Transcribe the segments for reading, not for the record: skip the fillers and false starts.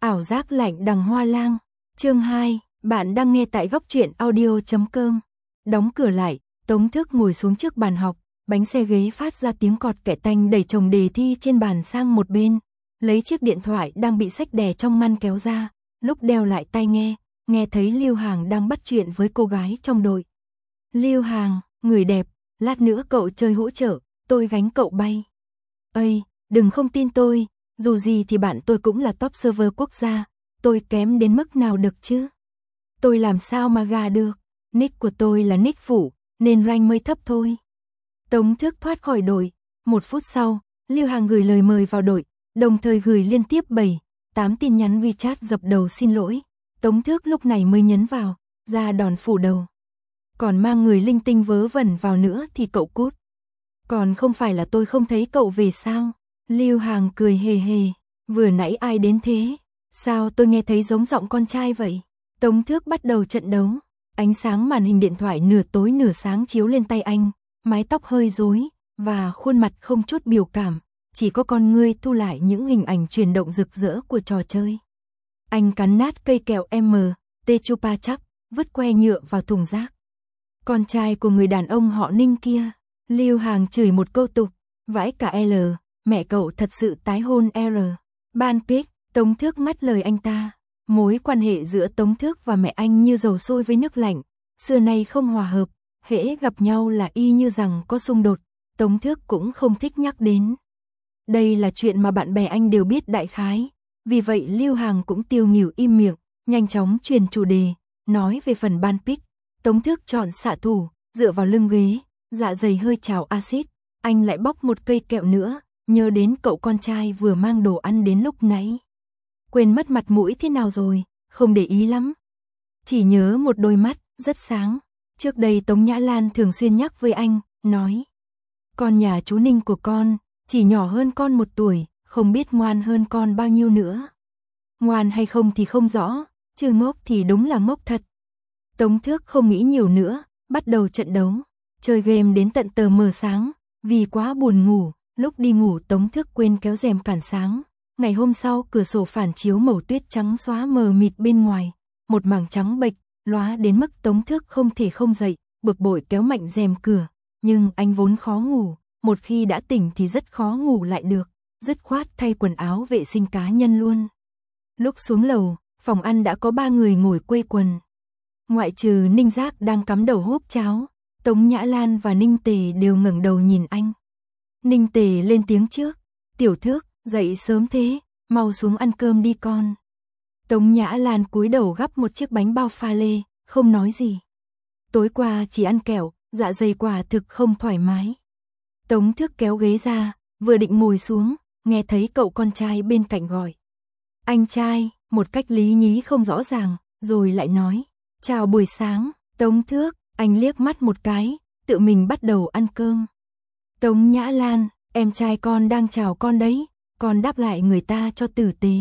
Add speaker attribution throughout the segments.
Speaker 1: Ảo giác lạnh đằng hoa lang. Chương 2, bạn đang nghe tại góc truyện audio.com. Đóng cửa lại, Tống Thước ngồi xuống trước bàn học, bánh xe ghế phát ra tiếng cọt kẹt tanh, đẩy chồng đề thi trên bàn sang một bên, lấy chiếc điện thoại đang bị xách đè trong ngăn kéo ra, lúc đeo lại tai nghe thấy Lưu Hàng đang bắt chuyện với cô gái trong đội. Lưu Hàng, người đẹp, lát nữa cậu chơi hỗ trợ, tôi gánh cậu bay. Ây, đừng không tin tôi, dù gì thì bạn tôi cũng là top server quốc gia, tôi kém đến mức nào được chứ? Tôi làm sao mà gà được, nick của tôi là nick phủ, nên rank mới thấp thôi. Tống Thước thoát khỏi đội, 1 phút sau, Lưu Hàng gửi lời mời vào đội, đồng thời gửi liên tiếp 7-8 tin nhắn WeChat dập đầu xin lỗi. Tống Thước lúc này mới nhấn vào, ra đòn phủ đầu. Còn mang người linh tinh vớ vẩn vào nữa thì cậu cút. Còn không phải là tôi không thấy cậu về sao? Lưu Hàng cười hề hề, vừa nãy ai đến thế? Sao tôi nghe thấy giống giọng con trai vậy? Tống Thước bắt đầu trận đấu, ánh sáng màn hình điện thoại nửa tối nửa sáng chiếu lên tay anh, mái tóc hơi rối và khuôn mặt không chút biểu cảm, chỉ có con ngươi thu lại những hình ảnh chuyển động rực rỡ của trò chơi. Anh cắn nát cây kẹo MT Chupa Chups, vứt que nhựa vào thùng rác. Con trai của người đàn ông họ Ninh kia. Lưu Hàng chửi một câu tục, vãi cả L, mẹ cậu thật sự tái hôn R. Ban pic, Tống Thước ngắt lời anh ta. Mối quan hệ giữa Tống Thước và mẹ anh như dầu sôi với nước lạnh, xưa nay không hòa hợp, hễ gặp nhau là y như rằng có xung đột, Tống Thước cũng không thích nhắc đến. Đây là chuyện mà bạn bè anh đều biết đại khái, vì vậy Lưu Hàng cũng tiêu nghỉu im miệng, nhanh chóng chuyển chủ đề, nói về phần ban pic. Tống Thước chọn xạ thủ, dựa vào lưng ghế, dạ dày hơi trào axit, anh lại bóc một cây kẹo nữa, nhớ đến cậu con trai vừa mang đồ ăn đến lúc nãy. Quên mất mặt mũi thế nào rồi, không để ý lắm. Chỉ nhớ một đôi mắt, rất sáng. Trước đây Tống Nhã Lan thường xuyên nhắc với anh, nói. Con nhà chú Ninh của con, chỉ nhỏ hơn con 1 tuổi, không biết ngoan hơn con bao nhiêu nữa. Ngoan hay không thì không rõ, chứ ngốc thì đúng là ngốc thật. Tống Thước không nghĩ nhiều nữa, bắt đầu trận đấu. Chơi game đến tận tờ mờ sáng, vì quá buồn ngủ, lúc đi ngủ Tống Thước quên kéo rèm cản sáng. Ngày hôm sau cửa sổ phản chiếu màu tuyết trắng xóa mờ mịt bên ngoài, một mảng trắng bệch, lóa đến mức Tống Thước không thể không dậy, bực bội kéo mạnh rèm cửa, nhưng anh vốn khó ngủ, một khi đã tỉnh thì rất khó ngủ lại được, dứt khoát thay quần áo vệ sinh cá nhân luôn. Lúc xuống lầu, phòng ăn đã có 3 người ngồi quây quần. Ngoại trừ Ninh Giác đang cắm đầu húp cháo, Tống Nhã Lan và Ninh Tề đều ngẩng đầu nhìn anh. Ninh Tề lên tiếng trước, Tiểu Thước, dậy sớm thế, mau xuống ăn cơm đi con. Tống Nhã Lan cúi đầu gắp một chiếc bánh bao pha lê, không nói gì. Tối qua chỉ ăn kẹo, dạ dày quả thực không thoải mái. Tống Thước kéo ghế ra, vừa định ngồi xuống, nghe thấy cậu con trai bên cạnh gọi. Anh trai, một cách lý nhí không rõ ràng, rồi lại nói. Chào buổi sáng, Tống Thước, anh liếc mắt một cái, tự mình bắt đầu ăn cơm. Tống Nhã Lan, em trai con đang chào con đấy, con đáp lại người ta cho tử tế.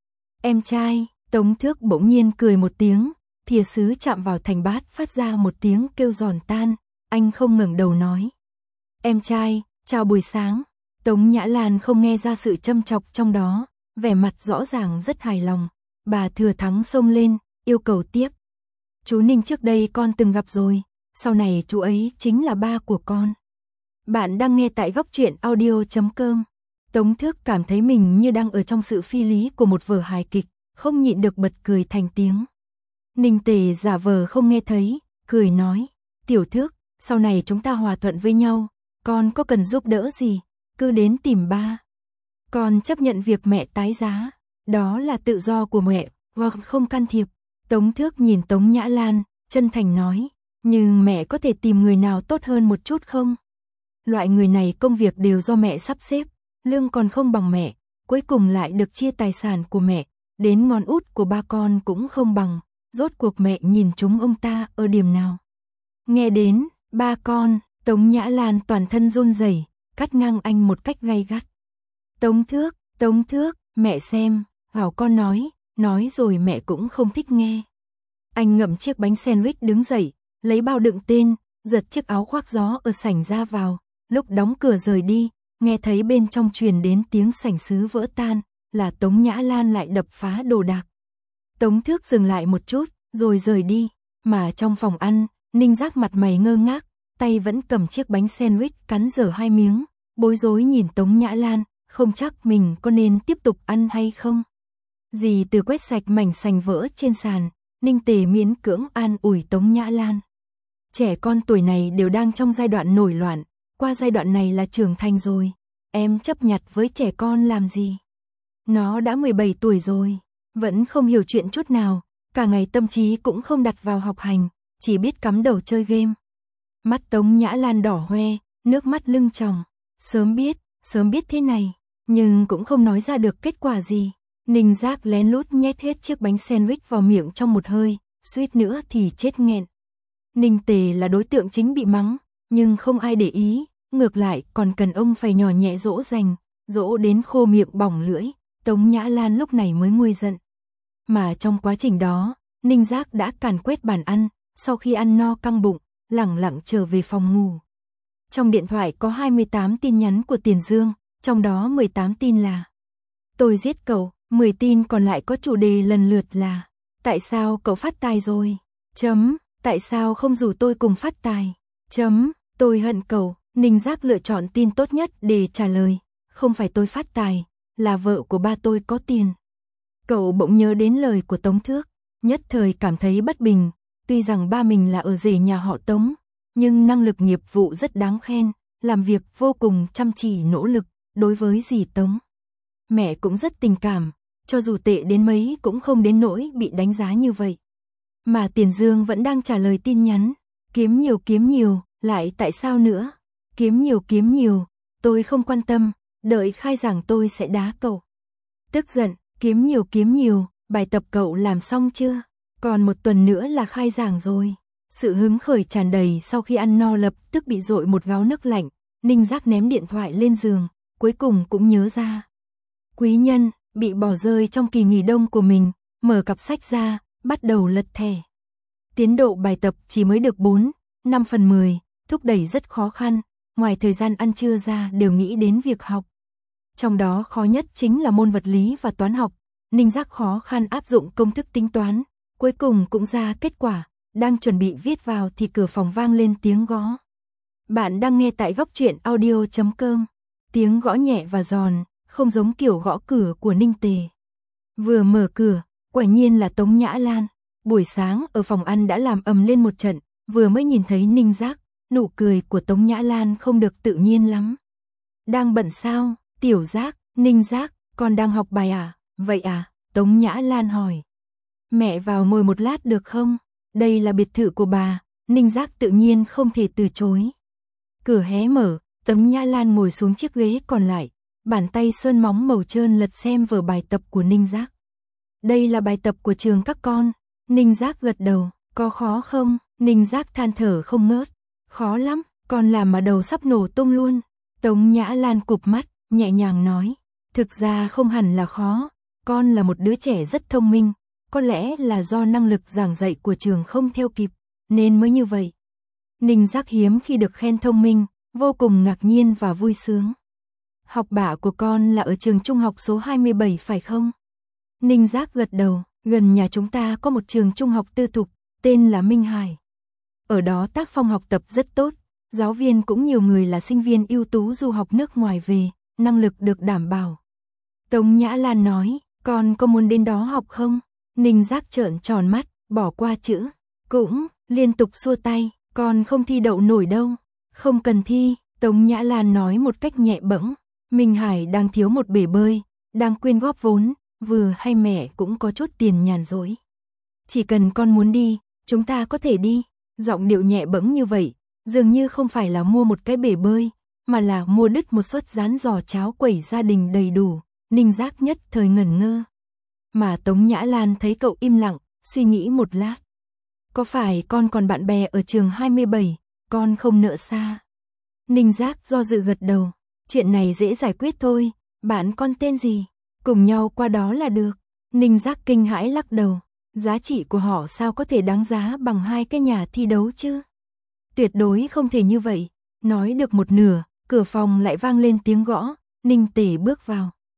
Speaker 1: Em trai, Tống Thước bỗng nhiên cười một tiếng, thìa sứ chạm vào thành bát phát ra một tiếng kêu giòn tan, anh không ngẩng đầu nói. Em trai, chào buổi sáng. Tống Nhã Lan không nghe ra sự châm chọc trong đó, vẻ mặt rõ ràng rất hài lòng. Bà Thừa Thắng xông lên, yêu cầu tiếp. Chú Ninh trước đây con từng gặp rồi, sau này chú ấy chính là ba của con. Bạn đang nghe tại góc truyện audio.com. Tống Thước cảm thấy mình như đang ở trong sự phi lý của một vở hài kịch, không nhịn được bật cười thành tiếng. Ninh Tề giả vờ không nghe thấy, cười nói. Tiểu Thước, sau này chúng ta hòa thuận với nhau, con có cần giúp đỡ gì, cứ đến tìm ba. Con chấp nhận việc mẹ tái giá, đó là tự do của mẹ, hoặc không can thiệp. Tống Thước nhìn Tống Nhã Lan, chân thành nói, nhưng mẹ có thể tìm người nào tốt hơn một chút không? Loại người này công việc đều do mẹ sắp xếp, lương còn không bằng mẹ, cuối cùng lại được chia tài sản của mẹ, đến ngón út của ba con cũng không bằng, rốt cuộc mẹ nhìn chúng ông ta ở điểm nào? Nghe đến, ba con, Tống Nhã Lan toàn thân run rẩy, cắt ngang anh một cách gay gắt. Tống Thước, mẹ xem, bảo con nói rồi mẹ cũng không thích nghe. Anh ngậm chiếc bánh sandwich đứng dậy, lấy bao đựng tên, giật chiếc áo khoác gió ở sảnh ra vào, lúc đóng cửa rời đi, nghe thấy bên trong truyền đến tiếng sảnh sứ vỡ tan, là Tống Nhã Lan lại đập phá đồ đạc. Tống Thước dừng lại một chút, rồi rời đi, mà trong phòng ăn, Ninh Giác mặt mày ngơ ngác, tay vẫn cầm chiếc bánh sandwich cắn dở 2 miếng, bối rối nhìn Tống Nhã Lan, không chắc mình có nên tiếp tục ăn hay không. Dì Từ quét sạch mảnh sành vỡ trên sàn, Ninh Tề miễn cưỡng an ủi Tống Nhã Lan. Trẻ con tuổi này đều đang trong giai đoạn nổi loạn, qua giai đoạn này là trưởng thành rồi, em chấp nhặt với trẻ con làm gì? Nó đã 17 tuổi rồi, vẫn không hiểu chuyện chút nào, cả ngày tâm trí cũng không đặt vào học hành, chỉ biết cắm đầu chơi game. Mắt Tống Nhã Lan đỏ hoe, nước mắt lưng tròng, sớm biết thế này, nhưng cũng không nói ra được kết quả gì. Ninh Giác lén lút nhét hết chiếc bánh sandwich vào miệng trong một hơi, suýt nữa thì chết nghẹn. Ninh Tề là đối tượng chính bị mắng, nhưng không ai để ý, ngược lại còn cần ông phải nhỏ nhẹ dỗ dành, dỗ đến khô miệng bỏng lưỡi, Tống Nhã Lan lúc này mới nguôi giận. Mà trong quá trình đó, Ninh Giác đã càn quét bàn ăn, sau khi ăn no căng bụng, lẳng lặng trở về phòng ngủ. Trong điện thoại có 28 tin nhắn của Tiền Dương, trong đó 18 tin là "Tôi giết cậu", 10 tin còn lại có chủ đề lần lượt là "Tại sao cậu phát tài rồi?", "Tại sao không rủ tôi cùng phát tài?", "Tôi hận cậu". Ninh Giác lựa chọn tin tốt nhất để trả lời, "Không phải tôi phát tài, là vợ của ba tôi có tiền". Cậu bỗng nhớ đến lời của Tống Thước, nhất thời cảm thấy bất bình, tuy rằng ba mình là ở rể nhà họ Tống, nhưng năng lực nghiệp vụ rất đáng khen, làm việc vô cùng chăm chỉ nỗ lực, đối với dì Tống. Mẹ cũng rất tình cảm, cho dù tệ đến mấy cũng không đến nỗi bị đánh giá như vậy. Mà Tiền Dương vẫn đang trả lời tin nhắn, kiếm nhiều, lại tại sao nữa? Kiếm nhiều, tôi không quan tâm, đợi khai giảng tôi sẽ đá cậu. Tức giận, kiếm nhiều, bài tập cậu làm xong chưa? Còn 1 tuần nữa là khai giảng rồi. Sự hứng khởi tràn đầy sau khi ăn no lập tức bị dội một gáo nước lạnh, Ninh Giác ném điện thoại lên giường, cuối cùng cũng nhớ ra. Quý nhân, bị bỏ rơi trong kỳ nghỉ đông của mình, mở cặp sách ra, bắt đầu lật thẻ. Tiến độ bài tập chỉ mới được 4/5/10, thúc đẩy rất khó khăn, ngoài thời gian ăn trưa ra đều nghĩ đến việc học. Trong đó khó nhất chính là môn vật lý và toán học, Ninh Giác khó khăn áp dụng công thức tính toán, cuối cùng cũng ra kết quả, đang chuẩn bị viết vào thì cửa phòng vang lên tiếng gõ. Bạn đang nghe tại Góc Truyện Audio.com, tiếng gõ nhẹ và giòn, không giống kiểu gõ cửa của Ninh Tề. Vừa mở cửa, quả nhiên là Tống Nhã Lan, buổi sáng ở phòng ăn đã làm ầm lên một trận, vừa mới nhìn thấy Ninh Giác, nụ cười của Tống Nhã Lan không được tự nhiên lắm. Đang bận sao, Tiểu Giác? Ninh Giác, con đang học bài à? Vậy à? Tống Nhã Lan hỏi. Mẹ vào ngồi một lát được không? Đây là biệt thự của bà, Ninh Giác tự nhiên không thể từ chối. Cửa hé mở, Tống Nhã Lan ngồi xuống chiếc ghế còn lại, bàn tay sơn móng màu trơn lật xem vở bài tập của Ninh Giác. Đây là bài tập của trường các con. Ninh Giác gật đầu. Có khó không? Ninh Giác than thở không ngớt. Khó lắm, con làm mà đầu sắp nổ tung luôn. Tống Nhã Lan cụp mắt, nhẹ nhàng nói. Thực ra không hẳn là khó, con là một đứa trẻ rất thông minh, có lẽ là do năng lực giảng dạy của trường không theo kịp, nên mới như vậy. Ninh Giác hiếm khi được khen thông minh, vô cùng ngạc nhiên và vui sướng. Học bạ của con là ở trường trung học số 27 phải không? Ninh Giác gật đầu, gần nhà chúng ta có một trường trung học tư thục, tên là Minh Hải. Ở đó tác phong học tập rất tốt, giáo viên cũng nhiều người là sinh viên ưu tú du học nước ngoài về, năng lực được đảm bảo. Tống Nhã Lan nói, con có muốn đến đó học không? Ninh Giác trợn tròn mắt, bỏ qua chữ, cũng, liên tục xua tay, con không thi đậu nổi đâu. Không cần thi, Tống Nhã Lan nói một cách nhẹ bẫng. Minh Hải đang thiếu một bể bơi, đang quyên góp vốn, vừa hay mẹ cũng có chút tiền nhàn rỗi. Chỉ cần con muốn đi, chúng ta có thể đi. Giọng điệu nhẹ bẫng như vậy, dường như không phải là mua một cái bể bơi, mà là mua đứt một suất rán giò cháo quẩy gia đình đầy đủ. Ninh Giác nhất thời ngẩn ngơ. Mà Tống Nhã Lan thấy cậu im lặng, suy nghĩ một lát. Có phải con còn bạn bè ở trường 27, con không nợ xa? Ninh Giác do dự gật đầu. Chuyện này dễ giải quyết thôi, bạn con tên gì? Cùng nhau qua đó là được. Ninh Giác kinh hãi lắc đầu. Giá trị của họ sao có thể đáng giá bằng 2 cái nhà thi đấu chứ? Tuyệt đối không thể như vậy. Nói được một nửa, cửa phòng lại vang lên tiếng gõ. Ninh Tề bước vào.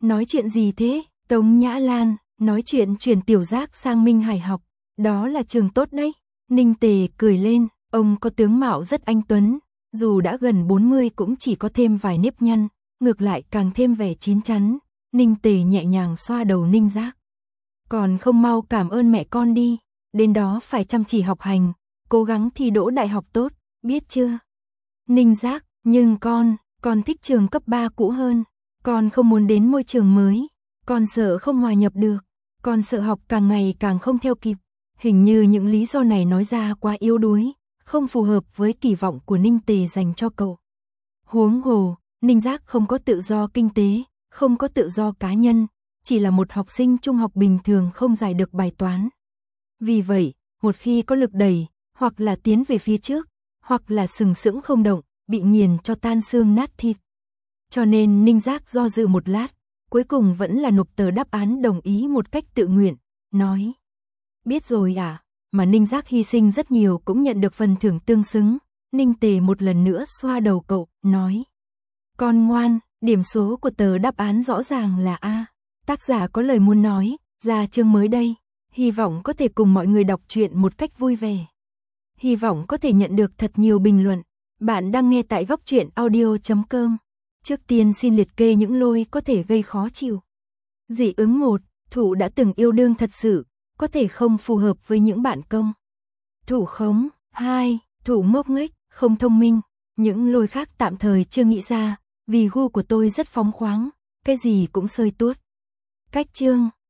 Speaker 1: Nói chuyện gì thế? Tống Nhã Lan, nói chuyện chuyển Tiểu Giác sang Minh Hải học, đó là trường tốt đấy. Ninh Tề cười lên, ông có tướng mạo rất anh tuấn, dù đã gần 40 cũng chỉ có thêm vài nếp nhăn, ngược lại càng thêm vẻ chín chắn. Ninh Tề nhẹ nhàng xoa đầu Ninh Giác. Còn không mau cảm ơn mẹ con đi, đến đó phải chăm chỉ học hành, cố gắng thi đỗ đại học tốt, biết chưa? Ninh Giác, nhưng con thích trường cấp 3 cũ hơn, con không muốn đến môi trường mới, con sợ không hòa nhập được, con sợ học càng ngày càng không theo kịp. Hình như những lý do này nói ra quá yếu đuối, không phù hợp với kỳ vọng của Ninh Tề dành cho cậu. Huống hồ, Ninh Giác không có tự do kinh tế, không có tự do cá nhân, chỉ là một học sinh trung học bình thường không giải được bài toán. Vì vậy, một khi có lực đẩy, hoặc là tiến về phía trước, hoặc là sừng sững không động, bị nghiền cho tan xương nát thịt. Cho nên Ninh Giác do dự một lát, cuối cùng vẫn là nộp tờ đáp án đồng ý một cách tự nguyện, nói. Biết rồi à, mà Ninh Giác hy sinh rất nhiều cũng nhận được phần thưởng tương xứng. Ninh Tề một lần nữa xoa đầu cậu, nói. Con ngoan, điểm số của tờ đáp án rõ ràng là A. Tác giả có lời muốn nói, ra chương mới đây, hy vọng có thể cùng mọi người đọc truyện một cách vui vẻ. Hy vọng có thể nhận được thật nhiều bình luận. Bạn đang nghe tại góc truyện audio.com. Trước tiên xin liệt kê những lỗi có thể gây khó chịu. Dị ứng 1, Thủ đã từng yêu đương thật sự, có thể không phù hợp với những bạn công. Thủ khống. 2, Thủ ngốc nghếch, không thông minh. Những lỗi khác tạm thời chưa nghĩ ra, vì gu của tôi rất phóng khoáng, cái gì cũng xơi tuốt. Cách chương.